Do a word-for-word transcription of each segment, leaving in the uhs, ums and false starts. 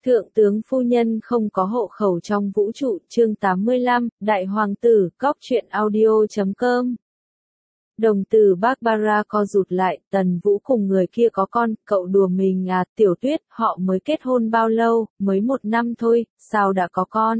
Thượng tướng phu nhân không có hộ khẩu trong vũ trụ, chương tám mươi lăm, Đại Hoàng tử, Cóc truyện audio chấm com. Đồng tử Barbara co rụt lại, Tần Vũ cùng người kia có con, cậu đùa mình à, Tiểu Tuyết, họ mới kết hôn bao lâu, mới một năm thôi, sao đã có con.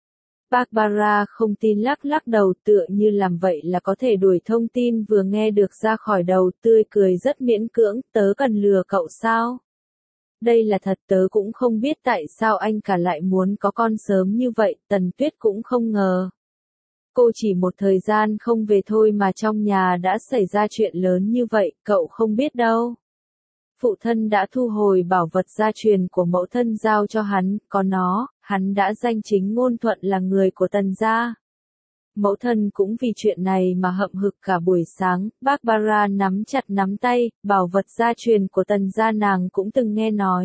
Barbara không tin lắc lắc đầu tựa như làm vậy là có thể đuổi thông tin vừa nghe được ra khỏi đầu, tươi cười rất miễn cưỡng, tớ cần lừa cậu sao? Đây là thật, tớ cũng không biết tại sao anh cả lại muốn có con sớm như vậy, Tần Tuyết cũng không ngờ. Cô chỉ một thời gian không về thôi mà trong nhà đã xảy ra chuyện lớn như vậy, cậu không biết đâu. Phụ thân đã thu hồi bảo vật gia truyền của mẫu thân giao cho hắn, có nó, hắn đã danh chính ngôn thuận là người của Tần gia. Mẫu thân cũng vì chuyện này mà hậm hực cả buổi sáng, Barbara nắm chặt nắm tay, bảo vật gia truyền của Tần gia nàng cũng từng nghe nói.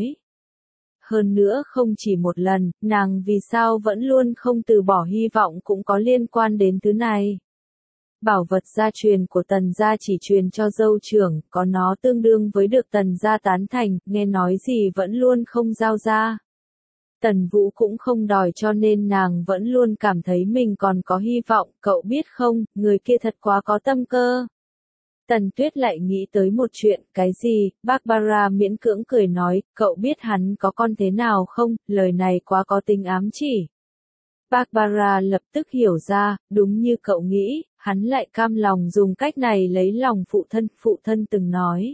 Hơn nữa không chỉ một lần, nàng vì sao vẫn luôn không từ bỏ hy vọng cũng có liên quan đến thứ này. Bảo vật gia truyền của Tần gia chỉ truyền cho dâu trưởng, có nó tương đương với được Tần gia tán thành, nghe nói gì vẫn luôn không giao ra. Tần Vũ cũng không đòi cho nên nàng vẫn luôn cảm thấy mình còn có hy vọng, cậu biết không, người kia thật quá có tâm cơ. Tần Tuyết lại nghĩ tới một chuyện, cái gì, Barbara miễn cưỡng cười nói, cậu biết hắn có con thế nào không, lời này quá có tính ám chỉ. Barbara lập tức hiểu ra, đúng như cậu nghĩ, hắn lại cam lòng dùng cách này lấy lòng phụ thân, phụ thân từng nói.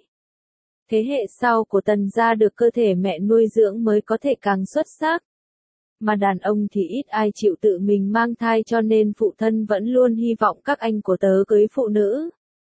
Thế hệ sau của Tần gia được cơ thể mẹ nuôi dưỡng mới có thể càng xuất sắc. Mà đàn ông thì ít ai chịu tự mình mang thai cho nên phụ thân vẫn luôn hy vọng các anh của tớ cưới phụ nữ.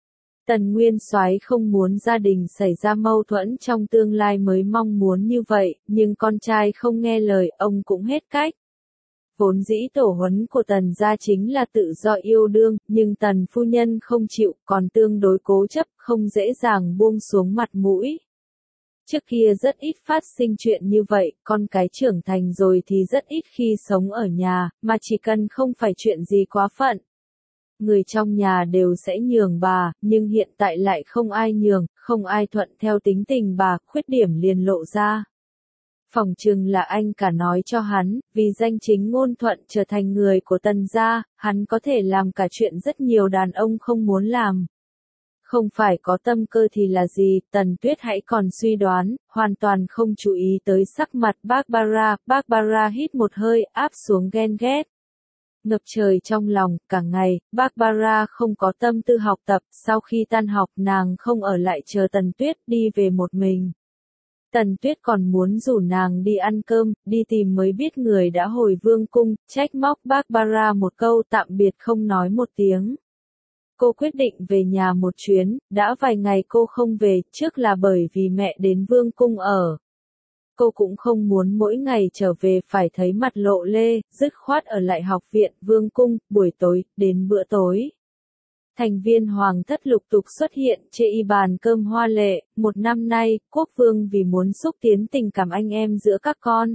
Tần Nguyên Soái không muốn gia đình xảy ra mâu thuẫn trong tương lai mới mong muốn như vậy, nhưng con trai không nghe lời, ông cũng hết cách. Vốn dĩ tổ huấn của Tần gia chính là tự do yêu đương, nhưng Tần phu nhân không chịu, còn tương đối cố chấp, không dễ dàng buông xuống mặt mũi. Trước kia rất ít phát sinh chuyện như vậy, con cái trưởng thành rồi thì rất ít khi sống ở nhà, mà chỉ cần không phải chuyện gì quá phận. Người trong nhà đều sẽ nhường bà, nhưng hiện tại lại không ai nhường, không ai thuận theo tính tình bà, khuyết điểm liền lộ ra. Phỏng chừng là anh cả nói cho hắn, vì danh chính ngôn thuận trở thành người của Tần gia, hắn có thể làm cả chuyện rất nhiều đàn ông không muốn làm. Không phải có tâm cơ thì là gì, Tần Tuyết hãy còn suy đoán, hoàn toàn không chú ý tới sắc mặt Barbara, Barbara hít một hơi, áp xuống ghen ghét. Ngập trời trong lòng, cả ngày, Barbara không có tâm tư học tập, sau khi tan học nàng không ở lại chờ Tần Tuyết đi về một mình. Tần Tuyết còn muốn rủ nàng đi ăn cơm, đi tìm mới biết người đã hồi vương cung, trách móc Barbara một câu tạm biệt không nói một tiếng. Cô quyết định về nhà một chuyến, đã vài ngày cô không về, trước là bởi vì mẹ đến vương cung ở. Cô cũng không muốn mỗi ngày trở về phải thấy mặt lộ lê, dứt khoát ở lại học viện, vương cung, buổi tối, đến bữa tối. Thành viên hoàng thất lục tục xuất hiện trên y bàn cơm hoa lệ, một năm nay, quốc vương vì muốn xúc tiến tình cảm anh em giữa các con.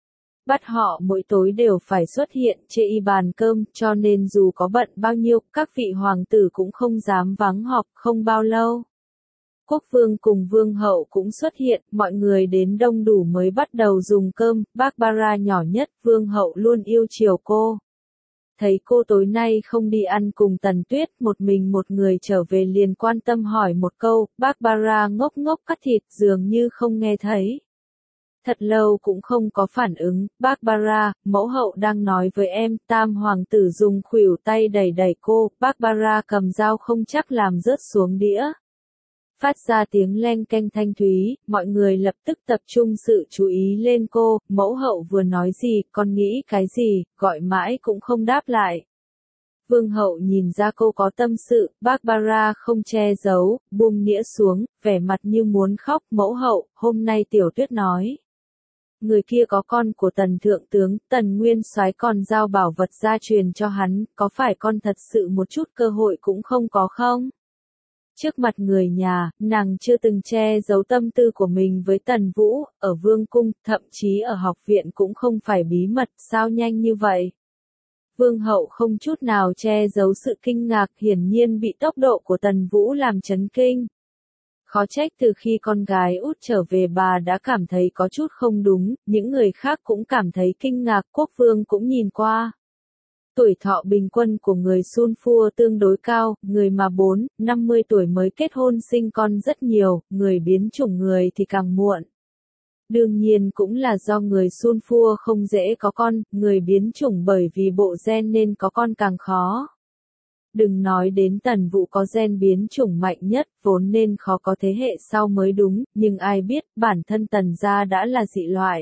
Bắt họ mỗi tối đều phải xuất hiện trên y bàn cơm, cho nên dù có bận bao nhiêu, các vị hoàng tử cũng không dám vắng họp, không bao lâu. Quốc vương cùng vương hậu cũng xuất hiện, mọi người đến đông đủ mới bắt đầu dùng cơm, Barbara nhỏ nhất, vương hậu luôn yêu chiều cô. Thấy cô tối nay không đi ăn cùng Tần Tuyết, một mình một người trở về liền quan tâm hỏi một câu, Barbara ngốc ngốc cắt thịt dường như không nghe thấy. Thật lâu cũng không có phản ứng, Barbara, mẫu hậu đang nói với em, tam hoàng tử dùng khuỷu tay đẩy đẩy cô, Barbara cầm dao không chắc làm rớt xuống đĩa. Phát ra tiếng leng keng thanh thúy, mọi người lập tức tập trung sự chú ý lên cô, mẫu hậu vừa nói gì, con nghĩ cái gì, gọi mãi cũng không đáp lại. Vương hậu nhìn ra cô có tâm sự, Barbara không che giấu, buông nĩa xuống, vẻ mặt như muốn khóc, mẫu hậu, hôm nay Tiểu Tuyết nói. Người kia có con của Tần Thượng tướng, Tần Nguyên Soái còn giao bảo vật gia truyền cho hắn, có phải con thật sự một chút cơ hội cũng không có không? Trước mặt người nhà, nàng chưa từng che giấu tâm tư của mình với Tần Vũ, ở vương cung, thậm chí ở học viện cũng không phải bí mật, sao nhanh như vậy? Vương hậu không chút nào che giấu sự kinh ngạc, hiển nhiên bị tốc độ của Tần Vũ làm chấn kinh. Khó trách từ khi con gái út trở về bà đã cảm thấy có chút không đúng, những người khác cũng cảm thấy kinh ngạc, quốc vương cũng nhìn qua. Tuổi thọ bình quân của người Sun Phua tương đối cao, người mà bốn, năm mươi tuổi mới kết hôn sinh con rất nhiều, người biến chủng người thì càng muộn. Đương nhiên cũng là do người Sun Phua không dễ có con, người biến chủng bởi vì bộ gen nên có con càng khó. Đừng nói đến Tần Vũ có gen biến chủng mạnh nhất, vốn nên khó có thế hệ sau mới đúng, nhưng ai biết, bản thân Tần gia đã là dị loại.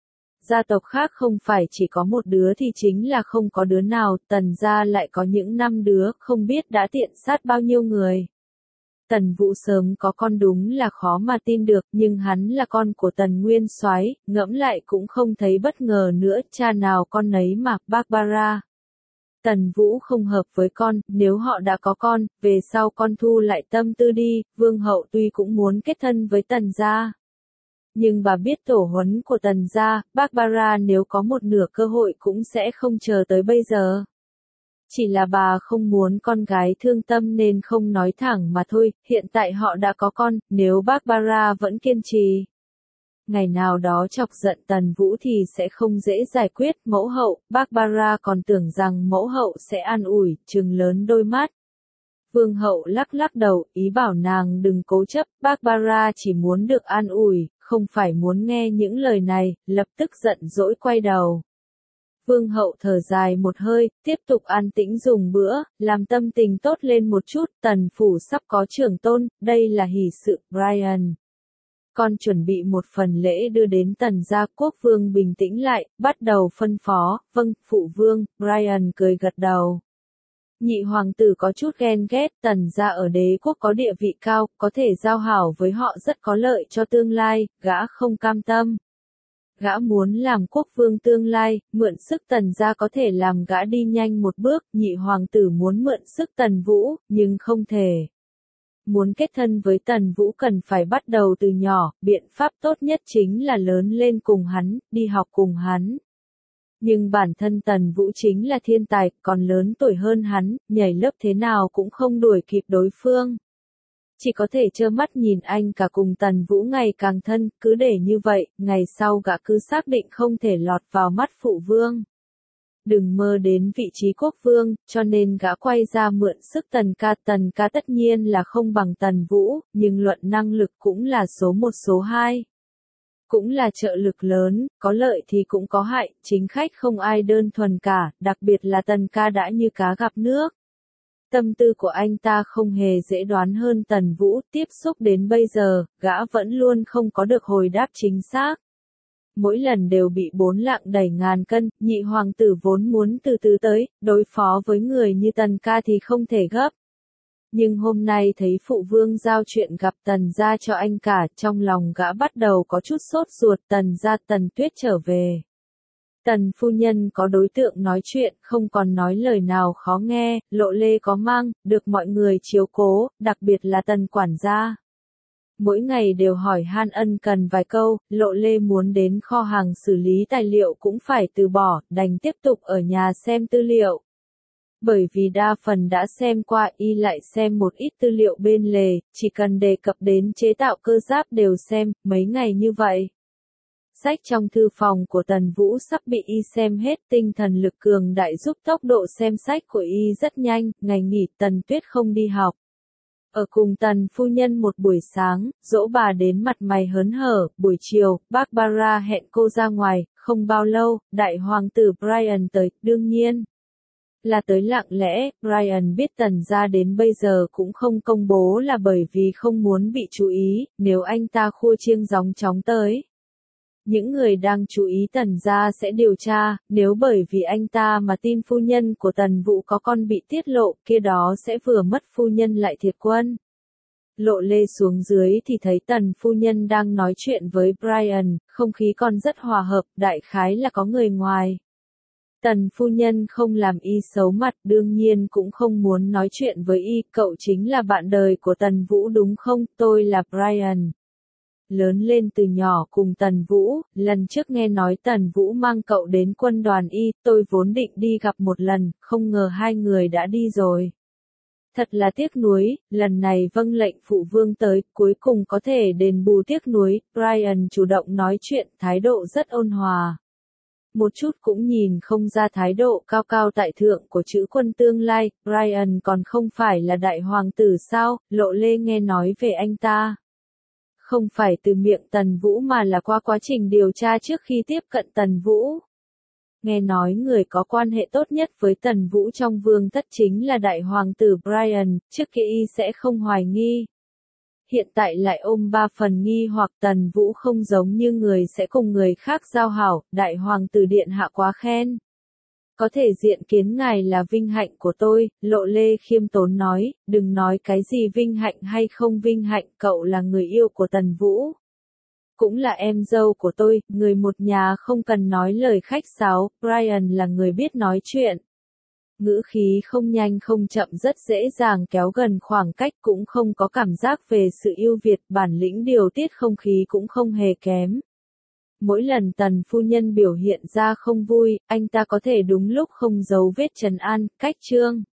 Gia tộc khác không phải chỉ có một đứa thì chính là không có đứa nào, Tần gia lại có những năm đứa, không biết đã tiện sát bao nhiêu người. Tần Vũ sớm có con đúng là khó mà tin được, nhưng hắn là con của Tần Nguyên Soái, ngẫm lại cũng không thấy bất ngờ nữa, cha nào con nấy mà, Barbara. Tần Vũ không hợp với con, nếu họ đã có con, về sau con thu lại tâm tư đi, vương hậu tuy cũng muốn kết thân với Tần gia. Nhưng bà biết tổ huấn của Tần gia, Barbara nếu có một nửa cơ hội cũng sẽ không chờ tới bây giờ. Chỉ là bà không muốn con gái thương tâm nên không nói thẳng mà thôi, hiện tại họ đã có con, nếu Barbara vẫn kiên trì. Ngày nào đó chọc giận Tần Vũ thì sẽ không dễ giải quyết, mẫu hậu, Barbara còn tưởng rằng mẫu hậu sẽ an ủi, trừng lớn đôi mắt. Vương hậu lắc lắc đầu, ý bảo nàng đừng cố chấp, Barbara chỉ muốn được an ủi, không phải muốn nghe những lời này, lập tức giận dỗi quay đầu. Vương hậu thở dài một hơi, tiếp tục an tĩnh dùng bữa, làm tâm tình tốt lên một chút, Tần phủ sắp có trưởng tôn, đây là hỷ sự, Brian. Con chuẩn bị một phần lễ đưa đến Tần gia. Quốc vương bình tĩnh lại, bắt đầu phân phó, vâng, phụ vương, Brian cười gật đầu. Nhị hoàng tử có chút ghen ghét, Tần gia ở đế quốc có địa vị cao, có thể giao hảo với họ rất có lợi cho tương lai, gã không cam tâm. Gã muốn làm quốc vương tương lai, mượn sức Tần gia có thể làm gã đi nhanh một bước, nhị hoàng tử muốn mượn sức Tần Vũ, nhưng không thể. Muốn kết thân với Tần Vũ cần phải bắt đầu từ nhỏ, biện pháp tốt nhất chính là lớn lên cùng hắn, đi học cùng hắn. Nhưng bản thân Tần Vũ chính là thiên tài, còn lớn tuổi hơn hắn, nhảy lớp thế nào cũng không đuổi kịp đối phương. Chỉ có thể trơ mắt nhìn anh cả cùng Tần Vũ ngày càng thân, cứ để như vậy, ngày sau gã cứ xác định không thể lọt vào mắt phụ vương. Đừng mơ đến vị trí quốc vương, cho nên gã quay ra mượn sức Tần ca. Tần ca tất nhiên là không bằng Tần Vũ, nhưng luận năng lực cũng là số một số hai. Cũng là trợ lực lớn, có lợi thì cũng có hại, chính khách không ai đơn thuần cả, đặc biệt là Tần ca đã như cá gặp nước. Tâm tư của anh ta không hề dễ đoán hơn Tần Vũ, tiếp xúc đến bây giờ, gã vẫn luôn không có được hồi đáp chính xác. Mỗi lần đều bị bốn lạng đẩy ngàn cân, nhị hoàng tử vốn muốn từ từ tới, đối phó với người như Tần ca thì không thể gấp. Nhưng hôm nay thấy phụ vương giao chuyện gặp Tần gia cho anh cả, trong lòng gã bắt đầu có chút sốt ruột. Tần gia, Tần Tuyết trở về. Tần phu nhân có đối tượng nói chuyện, không còn nói lời nào khó nghe, Lộ Lê có mang, được mọi người chiếu cố, đặc biệt là Tần quản gia. Mỗi ngày đều hỏi han ân cần vài câu, Lộ Lê muốn đến kho hàng xử lý tài liệu cũng phải từ bỏ, đành tiếp tục ở nhà xem tư liệu. Bởi vì đa phần đã xem qua, y lại xem một ít tư liệu bên lề, chỉ cần đề cập đến chế tạo cơ giáp đều xem, mấy ngày như vậy. Sách trong thư phòng của Tần Vũ sắp bị y xem hết, tinh thần lực cường đại giúp tốc độ xem sách của y rất nhanh, ngày nghỉ Tần Tuyết không đi học. Ở cùng Tần phu nhân một buổi sáng, dỗ bà đến mặt mày hớn hở, buổi chiều, Barbara hẹn cô ra ngoài, không bao lâu, đại hoàng tử Brian tới, đương nhiên là tới lặng lẽ. Brian biết Tần gia đến bây giờ cũng không công bố là bởi vì không muốn bị chú ý, nếu anh ta khua chiêng gióng chóng tới. Những người đang chú ý Tần gia sẽ điều tra, nếu bởi vì anh ta mà tin phu nhân của Tần Vũ có con bị tiết lộ, kia đó sẽ vừa mất phu nhân lại thiệt quân. Lộ Lê xuống dưới thì thấy Tần phu nhân đang nói chuyện với Brian, không khí còn rất hòa hợp, đại khái là có người ngoài. Tần phu nhân không làm y xấu mặt, đương nhiên cũng không muốn nói chuyện với y, cậu chính là bạn đời của Tần Vũ đúng không, tôi là Brian. Lớn lên từ nhỏ cùng Tần Vũ, lần trước nghe nói Tần Vũ mang cậu đến quân đoàn y, tôi vốn định đi gặp một lần, không ngờ hai người đã đi rồi. Thật là tiếc nuối, lần này vâng lệnh phụ vương tới, cuối cùng có thể đền bù tiếc nuối, Brian chủ động nói chuyện, thái độ rất ôn hòa. Một chút cũng nhìn không ra thái độ cao cao tại thượng của chữ quân tương lai, Brian còn không phải là đại hoàng tử sao, Lộ Lê nghe nói về anh ta. Không phải từ miệng Tần Vũ mà là qua quá trình điều tra trước khi tiếp cận Tần Vũ. Nghe nói người có quan hệ tốt nhất với Tần Vũ trong vương thất chính là đại hoàng tử Brian, trước kia y sẽ không hoài nghi. Hiện tại lại ôm ba phần nghi hoặc Tần Vũ không giống như người sẽ cùng người khác giao hảo, đại hoàng tử điện hạ quá khen. Có thể diện kiến ngài là vinh hạnh của tôi, Lộ Lê khiêm tốn nói, đừng nói cái gì vinh hạnh hay không vinh hạnh, cậu là người yêu của Tần Vũ. Cũng là em dâu của tôi, người một nhà không cần nói lời khách sáo, Brian là người biết nói chuyện. Ngữ khí không nhanh không chậm rất dễ dàng kéo gần khoảng cách cũng không có cảm giác về sự ưu việt, bản lĩnh điều tiết không khí cũng không hề kém. Mỗi lần Tần phu nhân biểu hiện ra không vui, anh ta có thể đúng lúc không giấu vết trấn an, cách trương.